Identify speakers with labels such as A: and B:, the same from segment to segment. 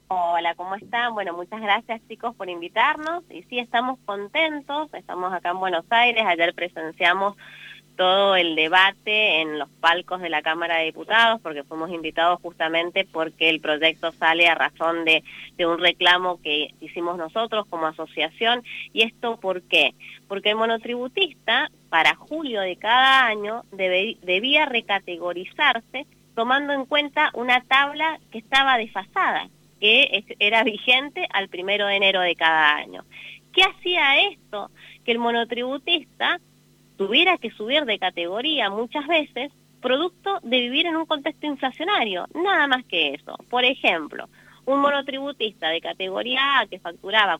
A: Hola, ¿cómo están? Bueno, muchas gracias chicos por invitarnos y sí, estamos contentos, estamos acá en Buenos Aires, ayer presenciamos todo el debate en los palcos de la Cámara de Diputados porque fuimos invitados justamente porque el proyecto sale a razón de un reclamo que hicimos nosotros como asociación. ¿Y esto por qué? Porque el monotributista para julio de cada año debía recategorizarse tomando en cuenta una tabla que estaba desfasada, que era vigente al 1 de enero de cada año. ¿Qué hacía esto? Que el monotributista tuviera que subir de categoría muchas veces, producto de vivir en un contexto inflacionario, nada más que eso. Por ejemplo, un monotributista de categoría A que facturaba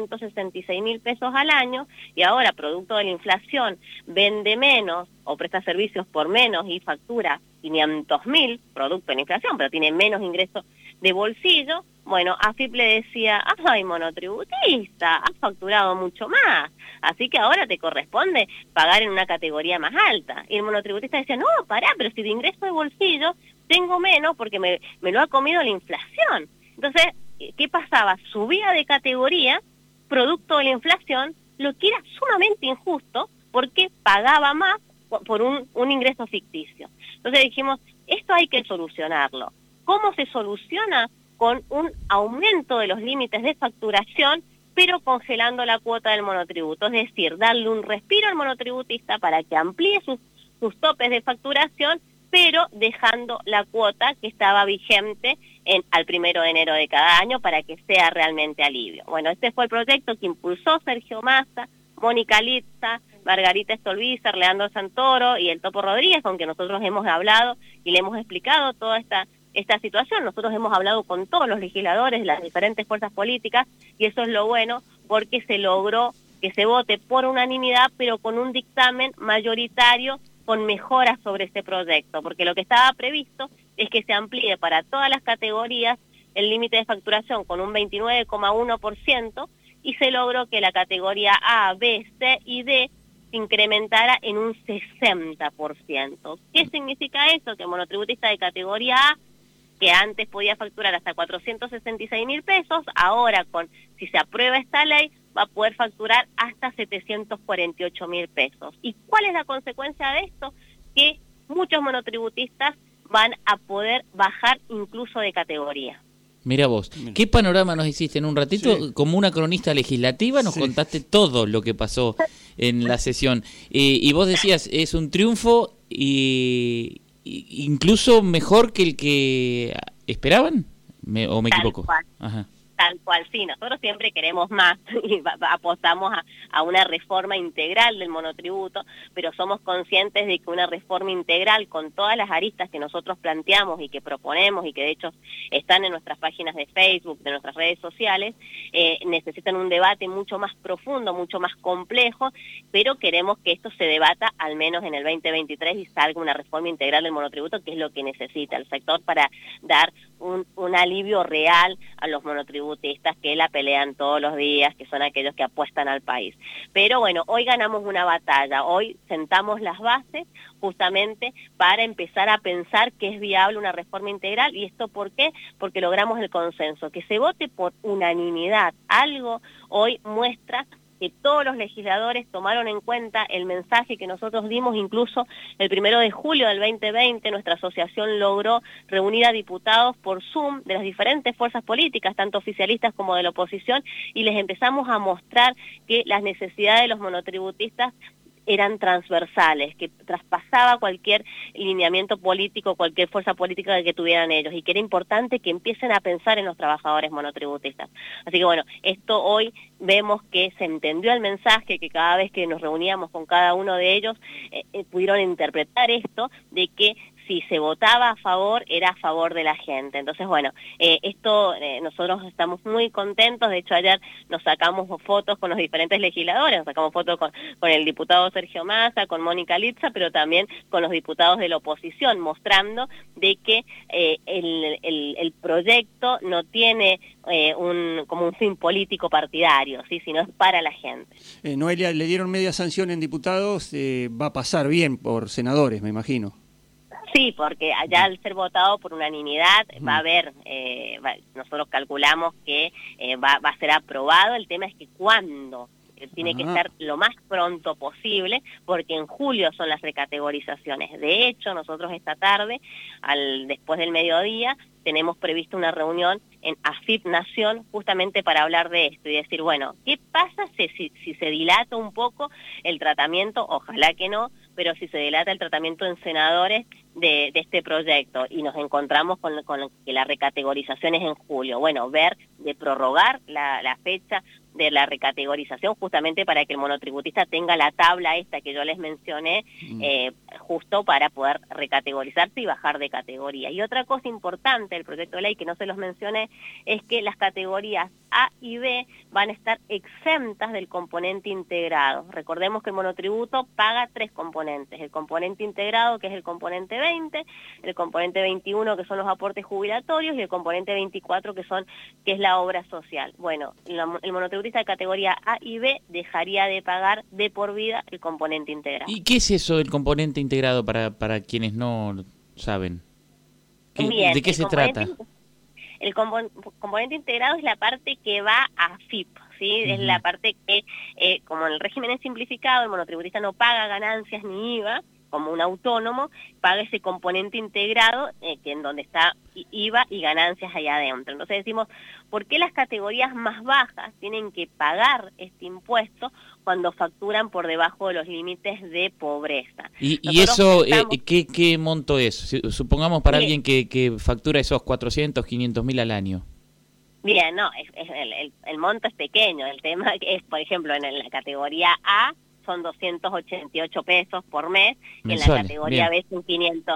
A: 466.000 pesos al año y ahora, producto de la inflación, vende menos o presta servicios por menos y factura 500.000, producto de la inflación, pero tiene menos ingresos de bolsillo. Bueno, AFIP le decía, ay, monotributista, has facturado mucho más, así que ahora te corresponde pagar en una categoría más alta. Y el monotributista decía, no, pará, pero si de ingreso de bolsillo tengo menos porque me lo ha comido la inflación. Entonces, ¿qué pasaba? Subía de categoría, producto de la inflación, lo que era sumamente injusto porque pagaba más por un ingreso ficticio. Entonces dijimos, esto hay que solucionarlo. ¿Cómo se soluciona? Con un aumento de los límites de facturación, pero congelando la cuota del monotributo. Es decir, darle un respiro al monotributista para que amplíe sus topes de facturación, pero dejando la cuota que estaba vigente al 1 de enero de cada año para que sea realmente alivio. Bueno, este fue el proyecto que impulsó Sergio Massa, Mónica Litza, Margarita Stolbizer, Leandro Santoro y el Topo Rodríguez, con que nosotros hemos hablado y le hemos explicado toda esta situación. Nosotros hemos hablado con todos los legisladores de las diferentes fuerzas políticas y eso es lo bueno porque se logró que se vote por unanimidad, pero con un dictamen mayoritario con mejoras sobre este proyecto, porque lo que estaba previsto es que se amplíe para todas las categorías el límite de facturación con un 29,1% y se logró que la categoría A, B, C y D se incrementara en un 60%. ¿Qué significa eso? Que el monotributista de categoría A, que antes podía facturar hasta 466.000 pesos, ahora si se aprueba esta ley, va a poder facturar hasta 748.000 pesos. ¿Y cuál es la consecuencia de esto? Que muchos monotributistas van a poder bajar incluso de categoría.
B: Mira vos, ¿qué panorama nos hiciste en un ratito? Sí. Como una cronista legislativa nos contaste todo lo que pasó en la sesión. Y vos decías, es un triunfo y incluso mejor que el que esperaban, ¿o me equivoco? Ajá.
A: Tal cual, sí, nosotros siempre queremos más y apostamos a una reforma integral del monotributo, pero somos conscientes de que una reforma integral con todas las aristas que nosotros planteamos y que proponemos y que de hecho están en nuestras páginas de Facebook, de nuestras redes sociales, necesitan un debate mucho más profundo, mucho más complejo, pero queremos que esto se debata al menos en el 2023 y salga una reforma integral del monotributo, que es lo que necesita el sector para dar un alivio real a los monotributistas que la pelean todos los días, que son aquellos que apuestan al país. Pero bueno, hoy ganamos una batalla, hoy sentamos las bases justamente para empezar a pensar que es viable una reforma integral. ¿Y esto por qué? Porque logramos el consenso, que se vote por unanimidad. Algo hoy muestra que todos los legisladores tomaron en cuenta el mensaje que nosotros dimos. Incluso el 1 de julio del 2020 nuestra asociación logró reunir a diputados por Zoom de las diferentes fuerzas políticas, tanto oficialistas como de la oposición, y les empezamos a mostrar que las necesidades de los monotributistas eran transversales, que traspasaba cualquier lineamiento político, cualquier fuerza política que tuvieran ellos, y que era importante que empiecen a pensar en los trabajadores monotributistas. Así que bueno, esto hoy vemos que se entendió el mensaje, que cada vez que nos reuníamos con cada uno de ellos, pudieron interpretar esto, de que si se votaba a favor, era a favor de la gente. Entonces, bueno, nosotros estamos muy contentos. De hecho, ayer nos sacamos fotos con los diferentes legisladores, nos sacamos fotos con el diputado Sergio Massa, con Mónica Litza, pero también con los diputados de la oposición, mostrando de que el proyecto no tiene como un fin político partidario, ¿sí? Sino es para la gente.
C: Noelia, le dieron media sanción en diputados, va a pasar bien por senadores, me imagino.
A: Sí, porque allá al ser votado por unanimidad va a haber, nosotros calculamos que va a ser aprobado. El tema es que cuándo. Tiene que estar lo más pronto posible, porque en julio son las recategorizaciones. De hecho, nosotros esta tarde, después del mediodía, tenemos previsto una reunión en AFIP Nación justamente para hablar de esto y decir, bueno, ¿qué pasa si se dilata un poco el tratamiento? Ojalá que no, pero si se dilata el tratamiento en senadores de este proyecto y nos encontramos con que la recategorización es en julio. Bueno, ver de prorrogar la fecha de la recategorización justamente para que el monotributista tenga la tabla esta que yo les mencioné, justo para poder recategorizarse y bajar de categoría. Y otra cosa importante del proyecto de ley que no se los mencioné es que las categorías A y B van a estar exentas del componente integrado. Recordemos que el monotributo paga 3 componentes: el componente integrado, que es el componente 20, el componente 21, que son los aportes jubilatorios, y el componente 24, que es la obra social. Bueno, el monotributista de categoría A y B dejaría de pagar de por vida el componente integrado.
B: ¿Y qué es eso del componente integrado para quienes no saben?
A: Bien,
B: ¿de qué se trata?
A: El componente integrado es la parte que va a AFIP, ¿sí? Es la parte que, como en el régimen es simplificado, el monotributista no paga ganancias ni IVA, como un autónomo, paga ese componente integrado, que en donde está IVA y ganancias allá adentro. Entonces decimos, ¿por qué las categorías más bajas tienen que pagar este impuesto cuando facturan por debajo de los límites de pobreza?
B: ¿Y eso qué monto es? Supongamos para alguien que factura esos 400, 500 mil al año.
A: Bien, no, el monto es pequeño. El tema es, por ejemplo, en la categoría A son 288 pesos por mes, y en la categoría B son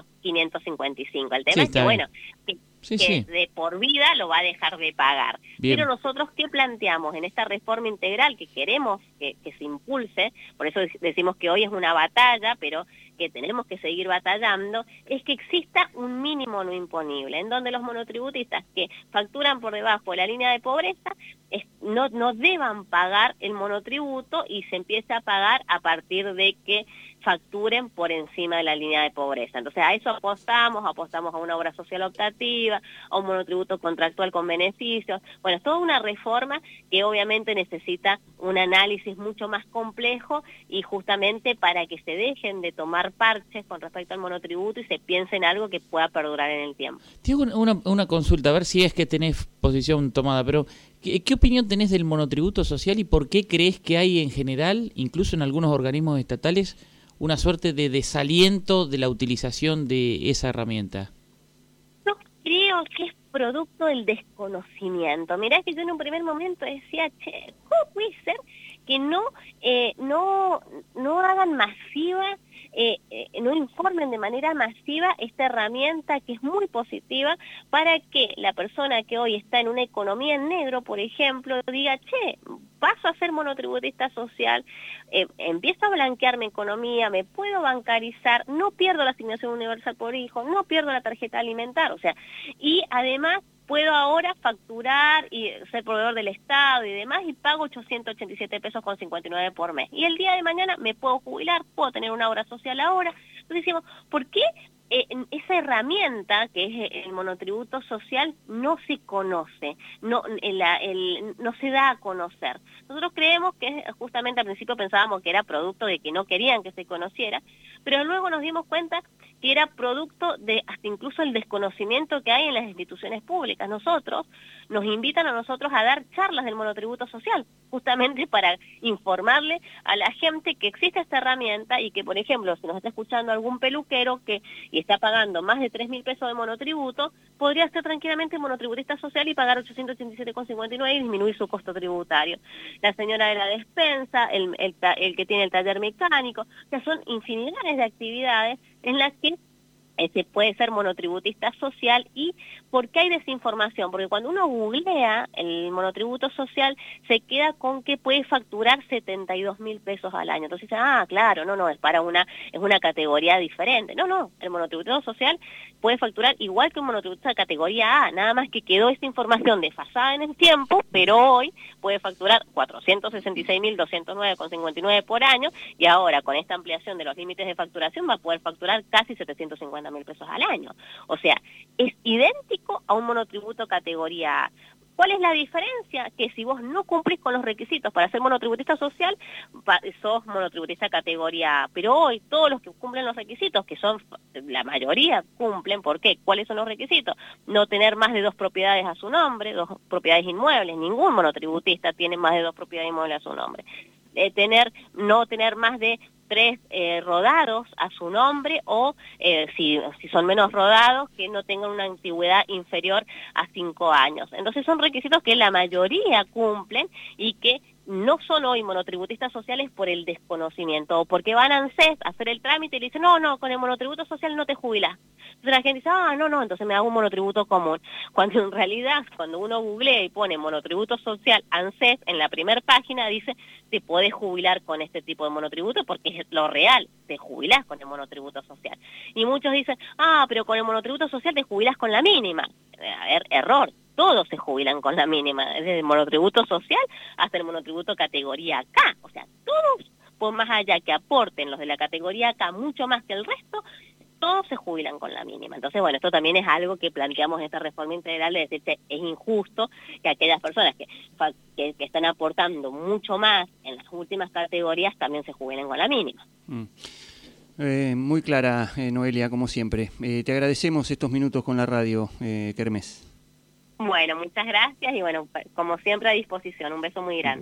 A: 555. El tema es que, bueno, que de por vida lo va a dejar de pagar. Bien. Pero nosotros, ¿qué planteamos en esta reforma integral que queremos que se impulse? Por eso decimos que hoy es una batalla, pero que tenemos que seguir batallando, es que exista un mínimo no imponible, en donde los monotributistas que facturan por debajo de la línea de pobreza no deban pagar el monotributo y se empieza a pagar a partir de que facturen por encima de la línea de pobreza. Entonces a eso apostamos a una obra social optativa, a un monotributo contractual con beneficios. Bueno, es toda una reforma que obviamente necesita un análisis mucho más complejo, y justamente para que se dejen de tomar parches con respecto al monotributo y se piense en algo que pueda perdurar en el tiempo.
B: Tengo una consulta, a ver si es que tenés posición tomada, pero ¿qué opinión tenés del monotributo social y por qué crees que hay en general, incluso en algunos organismos estatales, una suerte de desaliento de la utilización de esa herramienta?
A: Yo creo que es producto del desconocimiento. Mirá que yo en un primer momento decía, ¿cómo puede ser que no hagan masiva, no informen de manera masiva esta herramienta que es muy positiva para que la persona que hoy está en una economía en negro, por ejemplo, diga, paso a ser monotributista social, empiezo a blanquear mi economía, me puedo bancarizar, no pierdo la asignación universal por hijo, no pierdo la tarjeta alimentar, o sea, y además puedo ahora facturar y ser proveedor del Estado y demás, y pago 887 pesos con 59 por mes. Y el día de mañana me puedo jubilar, puedo tener una obra social ahora. Entonces decimos, ¿por qué esa herramienta que es el monotributo social no se conoce, no se da a conocer? Nosotros creemos que justamente al principio pensábamos que era producto de que no querían que se conociera, pero luego nos dimos cuenta que era producto de hasta incluso el desconocimiento que hay en las instituciones públicas. Nos invitan a nosotros a dar charlas del monotributo social, justamente para informarle a la gente que existe esta herramienta y que, por ejemplo, si nos está escuchando algún peluquero y está pagando más de 3.000 pesos de monotributo, podría ser tranquilamente monotributista social y pagar 887,59 y disminuir su costo tributario. La señora de la despensa, el que tiene el taller mecánico, o sea, son infinidades de actividades en las que se puede ser monotributista social. ¿Y por qué hay desinformación? Porque cuando uno googlea el monotributo social, se queda con que puede facturar 72.000 pesos al año. Entonces dice, claro, no, es una categoría diferente. No, el monotributo social puede facturar igual que un monotributo de categoría A, nada más que quedó esta información desfasada en el tiempo, pero hoy puede facturar 466.209,59 por año, y ahora con esta ampliación de los límites de facturación va a poder facturar casi 750 50.000 pesos al año. O sea, es idéntico a un monotributo categoría A. ¿Cuál es la diferencia? Que si vos no cumplís con los requisitos para ser monotributista social, sos monotributista categoría A. Pero hoy todos los que cumplen los requisitos, que son la mayoría cumplen, ¿por qué? ¿Cuáles son los requisitos? No tener más de 2 propiedades a su nombre, 2 propiedades inmuebles. Ningún monotributista tiene más de 2 propiedades inmuebles a su nombre. No tener más de 3 rodados a su nombre, o si son menos rodados, que no tengan una antigüedad inferior a 5 años. Entonces son requisitos que la mayoría cumplen y que no son hoy monotributistas sociales por el desconocimiento, o porque van a ANSES a hacer el trámite y le dicen, no, con el monotributo social no te jubilás. Entonces la gente dice, no, entonces me hago un monotributo común. Cuando en realidad, cuando uno googlea y pone monotributo social ANSES, en la primera página dice, te podés jubilar con este tipo de monotributo, porque es lo real, te jubilás con el monotributo social. Y muchos dicen, pero con el monotributo social te jubilás con la mínima. A ver, error. Todos se jubilan con la mínima, desde el monotributo social hasta el monotributo categoría K. O sea, todos, por más allá que aporten los de la categoría K mucho más que el resto, todos se jubilan con la mínima. Entonces, bueno, esto también es algo que planteamos en esta reforma integral, de decir, es injusto que aquellas personas que están aportando mucho más en las últimas categorías también se jubilen con la mínima.
C: Muy clara, Noelia, como siempre. Te agradecemos estos minutos con la radio, Kermés.
A: Bueno, muchas gracias y bueno, como siempre a disposición. Un beso muy grande.